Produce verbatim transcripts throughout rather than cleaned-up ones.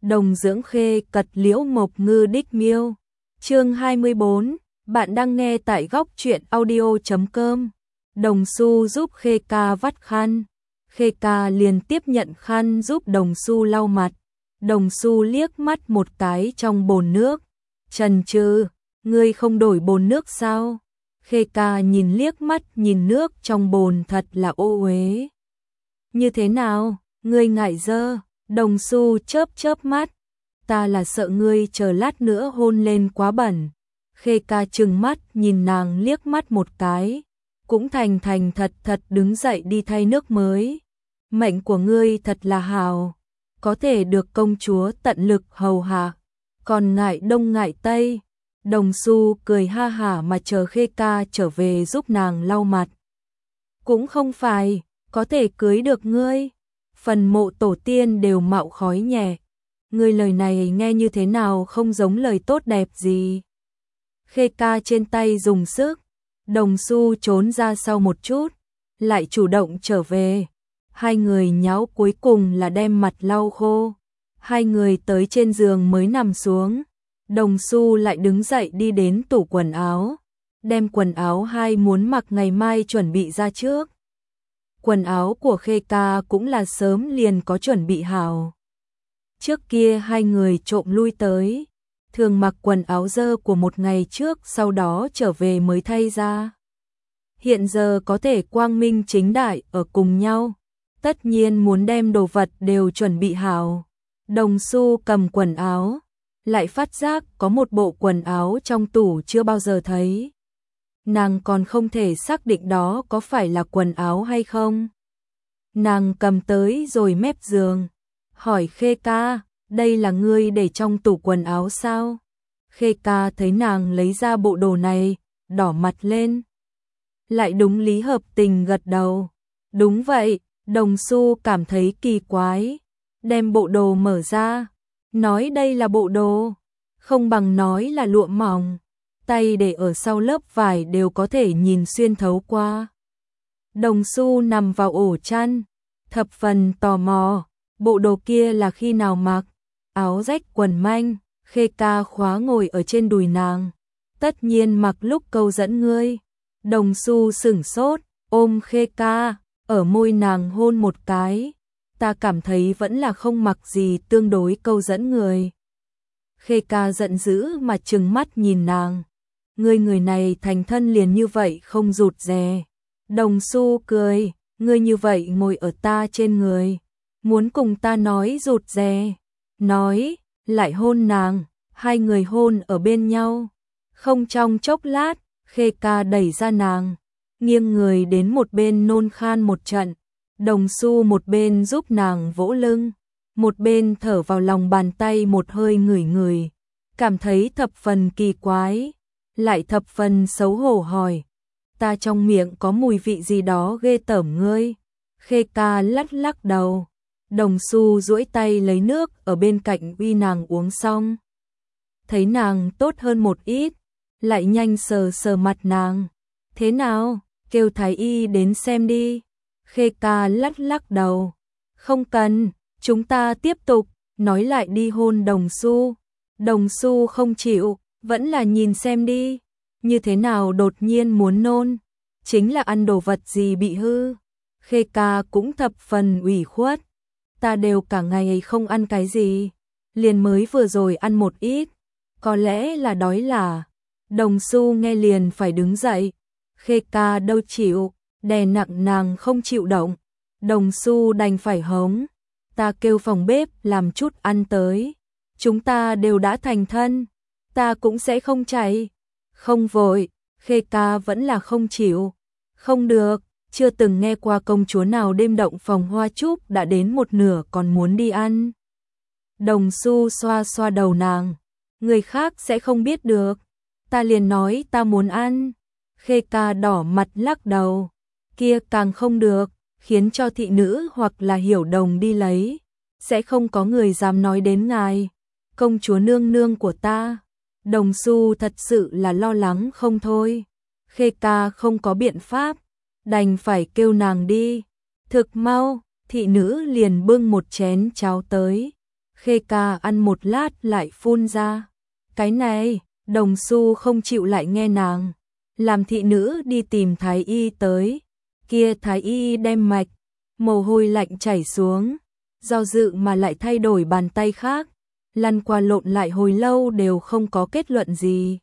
Đồng dưỡng khê cật liễu mộc ngư đích miêu. Chương hai mươi bốn, bạn đang nghe tại góc truyện audio chấm com. Đồng Xu giúp Khê Ca vắt khăn. Khê Ca liền tiếp nhận khăn giúp Đồng Xu lau mặt. Đồng Xu liếc mắt một cái trong bồn nước. Chần chừ, ngươi không đổi bồn nước sao? Khê Ca nhìn liếc mắt nhìn nước trong bồn thật là ô uế. Như thế nào, ngươi ngại dơ? Đồng Xu chớp chớp mắt. Ta là sợ ngươi chờ lát nữa hôn lên quá bẩn. Khê Ca trừng mắt nhìn nàng liếc mắt một cái. Cũng thành thành thật thật đứng dậy đi thay nước mới. Mệnh của ngươi thật là hào. Có thể được công chúa tận lực hầu hạ. Còn ngại đông ngại tây. Đồng Xu cười ha hả mà chờ Khê Ca trở về giúp nàng lau mặt. Cũng không phải, có thể cưới được ngươi. Phần mộ tổ tiên đều mạo khói nhẹ. Ngươi lời này nghe như thế nào không giống lời tốt đẹp gì. Khê Ca trên tay dùng sức. Đồng Xu trốn ra sau một chút. Lại chủ động trở về. Hai người nháo cuối cùng là đem mặt lau khô. Hai người tới trên giường mới nằm xuống. Đồng Xu lại đứng dậy đi đến tủ quần áo. Đem quần áo hai muốn mặc ngày mai chuẩn bị ra trước. Quần áo của Khê Ca cũng là sớm liền có chuẩn bị hảo. Trước kia hai người trộm lui tới. Thường mặc quần áo dơ của một ngày trước sau đó trở về mới thay ra. Hiện giờ có thể quang minh chính đại ở cùng nhau. Tất nhiên muốn đem đồ vật đều chuẩn bị hảo. Đồng Xu cầm quần áo. Lại phát giác có một bộ quần áo trong tủ chưa bao giờ thấy. Nàng còn không thể xác định đó có phải là quần áo hay không. Nàng cầm tới rồi mép giường. Hỏi Khê Ca, đây là ngươi để trong tủ quần áo sao? Khê Ca thấy nàng lấy ra bộ đồ này, đỏ mặt lên. Lại đúng lý hợp tình gật đầu. Đúng vậy, Đồng Xu cảm thấy kỳ quái. Đem bộ đồ mở ra. Nói đây là bộ đồ. Không bằng nói là lụa mỏng. Tay để ở sau lớp vải đều có thể nhìn xuyên thấu qua. Đồng Xu nằm vào ổ chăn. Thập phần tò mò. Bộ đồ kia là khi nào mặc? Áo rách quần manh. Khê Ca khóa ngồi ở trên đùi nàng. Tất nhiên mặc lúc câu dẫn ngươi. Đồng Xu sửng sốt. Ôm Khê Ca. Ở môi nàng hôn một cái. Ta cảm thấy vẫn là không mặc gì tương đối câu dẫn người. Khê Ca giận dữ mà trừng mắt nhìn nàng. Ngươi người này thành thân liền như vậy không rụt rè. Đồng Xu cười. Ngươi như vậy ngồi ở ta trên người. Muốn cùng ta nói rụt rè. Nói, lại hôn nàng. Hai người hôn ở bên nhau. Không trong chốc lát, Khê Ca đẩy ra nàng. Nghiêng người đến một bên nôn khan một trận. Đồng Xu một bên giúp nàng vỗ lưng. Một bên thở vào lòng bàn tay một hơi ngửi ngửi. Cảm thấy thập phần kỳ quái. Lại thập phần xấu hổ hỏi. Ta trong miệng có mùi vị gì đó ghê tởm ngươi. Khê Ca lắc lắc đầu. Đồng Xu duỗi tay lấy nước ở bên cạnh uy nàng uống xong. Thấy nàng tốt hơn một ít. Lại nhanh sờ sờ mặt nàng. Thế nào, kêu thái y đến xem đi. Khê Ca lắc lắc đầu. Không cần, chúng ta tiếp tục. Nói lại đi hôn Đồng Xu. Đồng Xu không chịu, vẫn là nhìn xem đi. Như thế nào đột nhiên muốn nôn. Chính là ăn đồ vật gì bị hư. Khê Ca cũng thập phần ủy khuất. Ta đều cả ngày không ăn cái gì. Liền mới vừa rồi ăn một ít. Có lẽ là đói là. Đồng Xu nghe liền phải đứng dậy. Khê Ca đâu chịu. Đè nặng nàng không chịu động. Đồng Xu đành phải hống. Ta kêu phòng bếp làm chút ăn tới. Chúng ta đều đã thành thân. Ta cũng sẽ không chạy. Không vội. Khê Ca vẫn là không chịu. Không được. Chưa từng nghe qua công chúa nào đêm động phòng hoa trúc đã đến một nửa còn muốn đi ăn. Đồng Xu xoa xoa đầu nàng. Người khác sẽ không biết được. Ta liền nói ta muốn ăn. Khê Ca đỏ mặt lắc đầu. Kia càng không được. Khiến cho thị nữ hoặc là hiểu đồng đi lấy. Sẽ không có người dám nói đến ngài. Công chúa nương nương của ta. Đồng Xu thật sự là lo lắng không thôi. Khê Ca không có biện pháp. Đành phải kêu nàng đi. Thực mau, thị nữ liền bưng một chén cháo tới. Khê Ca ăn một lát lại phun ra. Cái này, Đồng Xu không chịu lại nghe nàng. Làm thị nữ đi tìm thái y tới. Kia thái y đem mạch, mồ hôi lạnh chảy xuống. Do dự mà lại thay đổi bàn tay khác. Lăn qua lộn lại hồi lâu đều không có kết luận gì.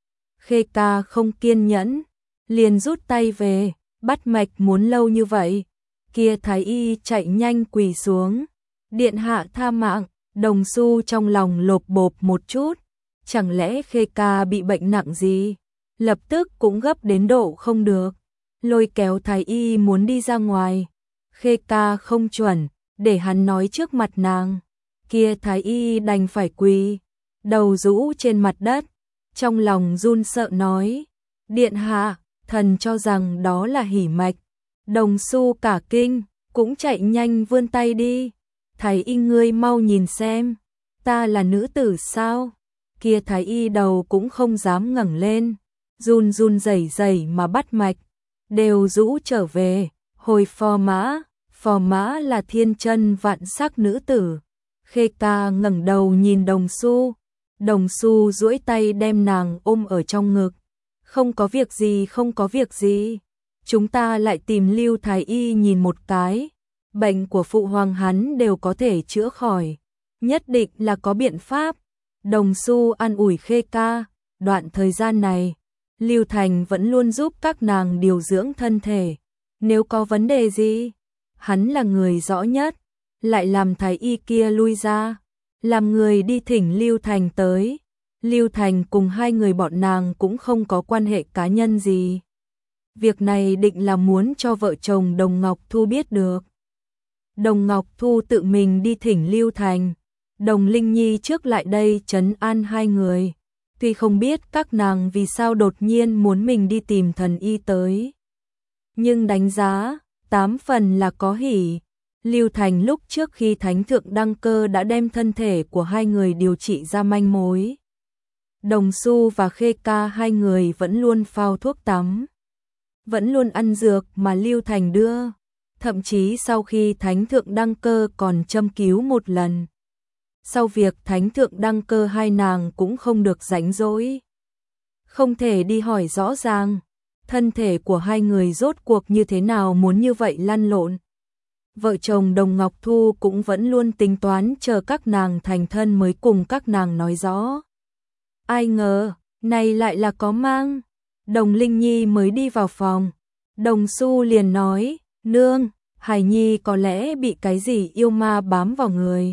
Khê Ca không kiên nhẫn, liền rút tay về, bắt mạch muốn lâu như vậy. Kia thái y chạy nhanh quỳ xuống. Điện hạ tha mạng. Đồng Xu trong lòng lộp bộp một chút. Chẳng lẽ Khê Ca bị bệnh nặng gì? Lập tức cũng gấp đến độ không được. Lôi kéo thái y muốn đi ra ngoài. Khê Ca không chuẩn, để hắn nói trước mặt nàng. Kia thái y đành phải quỳ, đầu rũ trên mặt đất. Trong lòng run sợ nói. Điện hạ, thần cho rằng đó là hỉ mạch. Đồng Xu cả kinh, cũng chạy nhanh vươn tay đi. Thái y ngươi mau nhìn xem, ta là nữ tử sao? Kia thái y đầu cũng không dám ngẩng lên, run run rẩy rẩy mà bắt mạch, đều rũ trở về, hồi phò mã, phò mã là thiên chân vạn sắc nữ tử. Khê Ca ngẩng đầu nhìn Đồng Xu, Đồng Xu duỗi tay đem nàng ôm ở trong ngực. Không có việc gì, không có việc gì. Chúng ta lại tìm Lưu thái y nhìn một cái. Bệnh của phụ hoàng hắn đều có thể chữa khỏi, nhất định là có biện pháp. Đồng Xu an ủi Khê Ca, đoạn thời gian này, Lưu Thành vẫn luôn giúp các nàng điều dưỡng thân thể. Nếu có vấn đề gì, hắn là người rõ nhất, lại làm thái y kia lui ra, làm người đi thỉnh Lưu Thành tới. Lưu Thành cùng hai người bọn nàng cũng không có quan hệ cá nhân gì. Việc này định là muốn cho vợ chồng Đồng Ngọc Thu biết được. Đồng Ngọc Thu tự mình đi thỉnh Lưu Thành. Đồng Linh Nhi trước lại đây trấn an hai người. Tuy không biết các nàng vì sao đột nhiên muốn mình đi tìm thần y tới, nhưng đánh giá, tám phần là có hỉ. Lưu Thành lúc trước khi Thánh Thượng đăng cơ đã đem thân thể của hai người điều trị ra manh mối. Đồng Xu và Khê Ca hai người vẫn luôn phao thuốc tắm, vẫn luôn ăn dược mà Lưu Thành đưa. Thậm chí sau khi Thánh Thượng đăng cơ còn châm cứu một lần. Sau việc Thánh Thượng đăng cơ hai nàng cũng không được rảnh rỗi, không thể đi hỏi rõ ràng thân thể của hai người rốt cuộc như thế nào muốn như vậy lăn lộn. Vợ chồng Đồng Ngọc Thu cũng vẫn luôn tính toán chờ các nàng thành thân mới cùng các nàng nói rõ. Ai ngờ, này lại là có mang. Đồng Linh Nhi mới đi vào phòng, Đồng Xu liền nói, nương, Hải Nhi có lẽ bị cái gì yêu ma bám vào người.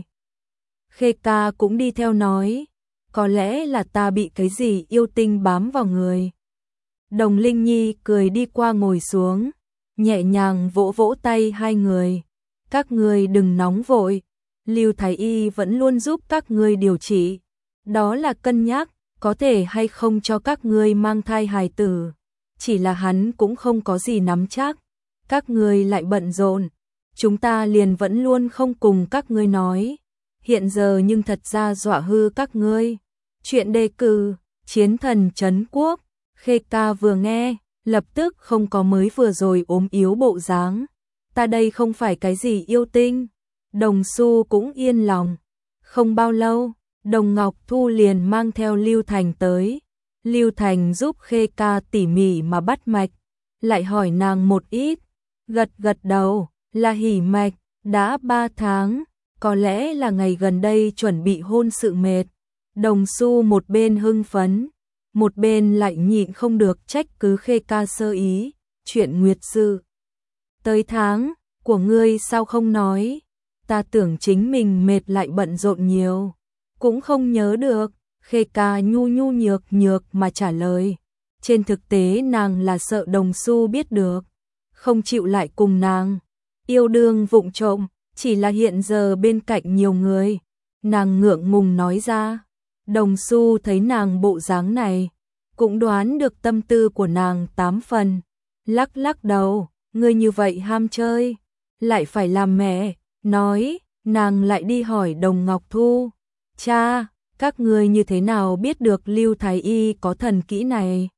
Khê Ca cũng đi theo nói, có lẽ là ta bị cái gì yêu tinh bám vào người. Đồng Linh Nhi cười đi qua ngồi xuống, nhẹ nhàng vỗ vỗ tay hai người. Các ngươi đừng nóng vội, Lưu thái y vẫn luôn giúp các ngươi điều trị. Đó là cân nhắc, có thể hay không cho các ngươi mang thai hài tử. Chỉ là hắn cũng không có gì nắm chắc. Các ngươi lại bận rộn, chúng ta liền vẫn luôn không cùng các ngươi nói. Hiện giờ nhưng thật ra dọa hư các ngươi. Chuyện đề cử, chiến thần trấn quốc. Khê Ca vừa nghe, lập tức không có mới vừa rồi ốm yếu bộ dáng. Ta đây không phải cái gì yêu tinh. Đồng Xu cũng yên lòng. Không bao lâu, Đồng Ngọc Thu liền mang theo Lưu Thành tới. Lưu Thành giúp Khê Ca tỉ mỉ mà bắt mạch, lại hỏi nàng một ít. Gật gật đầu, là hỉ mạch, đã ba tháng, có lẽ là ngày gần đây chuẩn bị hôn sự mệt. Đồng Xu một bên hưng phấn, một bên lại nhịn không được trách cứ Khê Ca sơ ý. Chuyện nguyệt sự tới tháng của ngươi sao không nói? Ta tưởng chính mình mệt lại bận rộn nhiều, cũng không nhớ được. Khê Ca nhu nhu nhược nhược mà trả lời. Trên thực tế nàng là sợ Đồng Xu biết được, không chịu lại cùng nàng yêu đương vụng trộm. Chỉ là hiện giờ bên cạnh nhiều người, nàng ngượng ngùng nói ra. Đồng Xu thấy nàng bộ dáng này, cũng đoán được tâm tư của nàng tám phần. Lắc lắc đầu, ngươi như vậy ham chơi, lại phải làm mẹ. Nói, nàng lại đi hỏi Đồng Ngọc Thu. Cha, các ngươi như thế nào biết được Lưu thái y có thần kỹ này?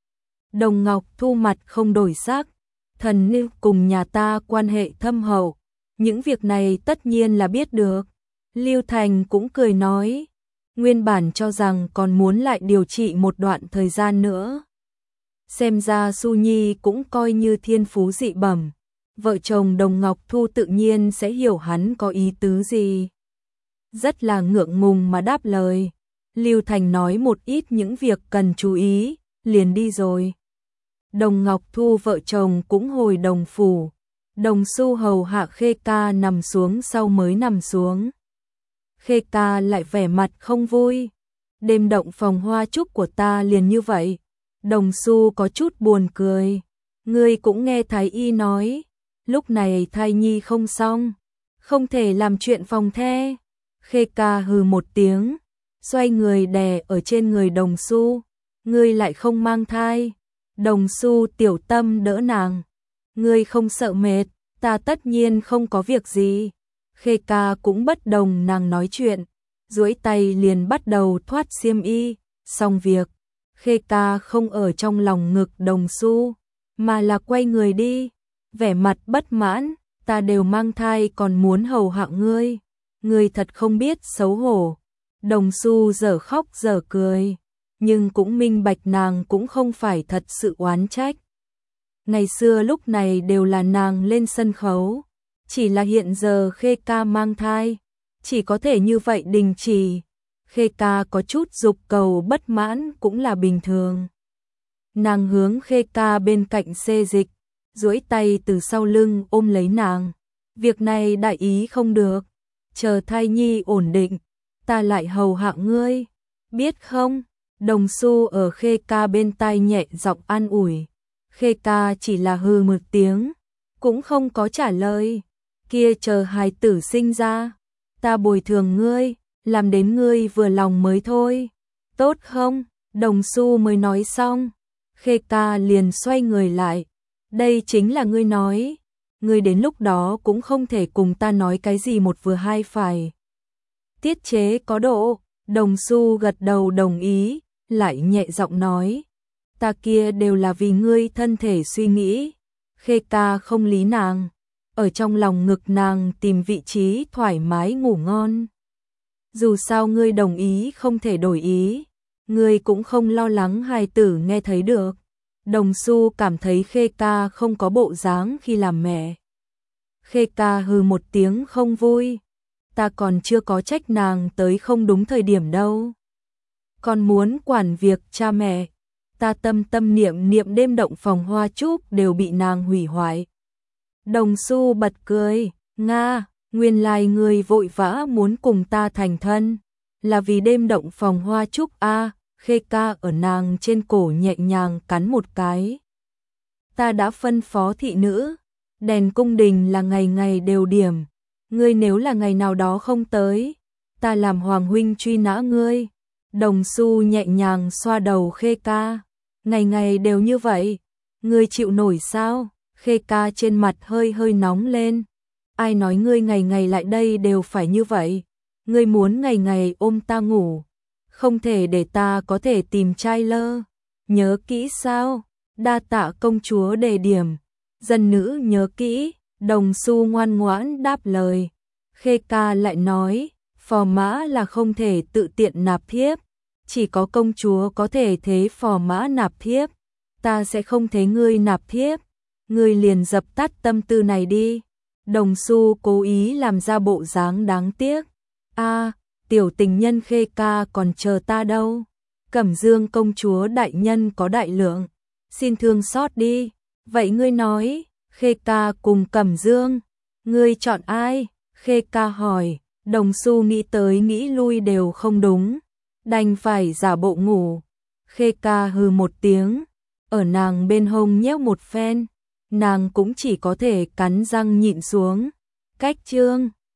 Đồng Ngọc Thu mặt không đổi sắc. Thần Lưu cùng nhà ta quan hệ thâm hậu, những việc này tất nhiên là biết được. Lưu Thành cũng cười nói, nguyên bản cho rằng còn muốn lại điều trị một đoạn thời gian nữa. Xem ra Su Nhi cũng coi như thiên phú dị bẩm, vợ chồng Đồng Ngọc Thu tự nhiên sẽ hiểu hắn có ý tứ gì. Rất là ngượng ngùng mà đáp lời. Lưu Thành nói một ít những việc cần chú ý, liền đi rồi. Đồng Ngọc Thu vợ chồng cũng hồi Đồng phủ. Đồng Xu hầu hạ Khê Ca nằm xuống sau mới nằm xuống. Khê Ca lại vẻ mặt không vui. Đêm động phòng hoa trúc của ta liền như vậy. Đồng Xu có chút buồn cười. Ngươi cũng nghe Thái Y nói, lúc này thai nhi không xong, không thể làm chuyện phòng the. Khê Ca hừ một tiếng, xoay người đè ở trên người Đồng Xu. Ngươi lại không mang thai. Đồng Xu tiểu tâm đỡ nàng. Ngươi không sợ mệt, ta tất nhiên không có việc gì. Khê Ca cũng bất đồng nàng nói chuyện, duỗi tay liền bắt đầu thoát xiêm y. Xong việc, Khê Ca không ở trong lòng ngực Đồng Xu, mà là quay người đi, vẻ mặt bất mãn. Ta đều mang thai còn muốn hầu hạ ngươi, ngươi thật không biết xấu hổ. Đồng Xu dở khóc dở cười, nhưng cũng minh bạch nàng cũng không phải thật sự oán trách. Ngày xưa lúc này đều là nàng lên sân khấu, chỉ là hiện giờ Khê Ca mang thai, chỉ có thể như vậy đình chỉ. Khê Ca có chút dục cầu bất mãn cũng là bình thường. Nàng hướng Khê Ca bên cạnh xê dịch, duỗi tay từ sau lưng ôm lấy nàng. Việc này đại ý không được, chờ thai nhi ổn định, ta lại hầu hạ ngươi, biết không? Đồng Xu ở Khê Ca bên tai nhẹ giọng an ủi. Khê Ca chỉ là hừ một tiếng, cũng không có trả lời. Kia chờ hài tử sinh ra, ta bồi thường ngươi, làm đến ngươi vừa lòng mới thôi, tốt không? Đồng Xu mới nói xong, Khê Ca liền xoay người lại. Đây chính là ngươi nói, ngươi đến lúc đó cũng không thể cùng ta nói cái gì một vừa hai phải. Tiết chế có độ. Đồng Xu gật đầu đồng ý, lại nhẹ giọng nói, ta kia đều là vì ngươi thân thể suy nghĩ. Khê Ca không lý nàng, ở trong lòng ngực nàng tìm vị trí thoải mái ngủ ngon. Dù sao ngươi đồng ý không thể đổi ý, ngươi cũng không lo lắng hài tử nghe thấy được. Đồng Xu cảm thấy Khê Ca không có bộ dáng khi làm mẹ. Khê Ca hừ một tiếng không vui, ta còn chưa có trách nàng tới không đúng thời điểm đâu. Còn muốn quản việc cha mẹ, ta tâm tâm niệm niệm đêm động phòng hoa trúc đều bị nàng hủy hoại. Đồng Xu bật cười, Nga, nguyên lai người vội vã muốn cùng ta thành thân, là vì đêm động phòng hoa trúc a. Khê Ca ở nàng trên cổ nhẹ nhàng cắn một cái. Ta đã phân phó thị nữ, đèn cung đình là ngày ngày đều điểm, ngươi nếu là ngày nào đó không tới, ta làm hoàng huynh truy nã ngươi. Đồng Xu nhẹ nhàng xoa đầu Khê Ca, ngày ngày đều như vậy, ngươi chịu nổi sao? Khê Ca trên mặt hơi hơi nóng lên. Ai nói ngươi ngày ngày lại đây đều phải như vậy? Ngươi muốn ngày ngày ôm ta ngủ, không thể để ta có thể tìm trai lơ. Nhớ kỹ sao? Đa tạ công chúa đề điểm. Dân nữ nhớ kỹ. Đồng Xu ngoan ngoãn đáp lời. Khê Ca lại nói, phò mã là không thể tự tiện nạp thiếp, chỉ có công chúa có thể thế phò mã nạp thiếp, ta sẽ không thế ngươi nạp thiếp, ngươi liền dập tắt tâm tư này đi. Đồng Xu cố ý làm ra bộ dáng đáng tiếc. A, tiểu tình nhân Khê Ca còn chờ ta đâu. Cẩm Dương công chúa đại nhân có đại lượng, xin thương xót đi. Vậy ngươi nói, Khê Ca cùng Cẩm Dương, ngươi chọn ai? Khê Ca hỏi. Đồng Xu nghĩ tới nghĩ lui đều không đúng, đành phải giả bộ ngủ. Khê Ca hừ một tiếng, ở nàng bên hông nhéo một phen, nàng cũng chỉ có thể cắn răng nhịn xuống. Cách chương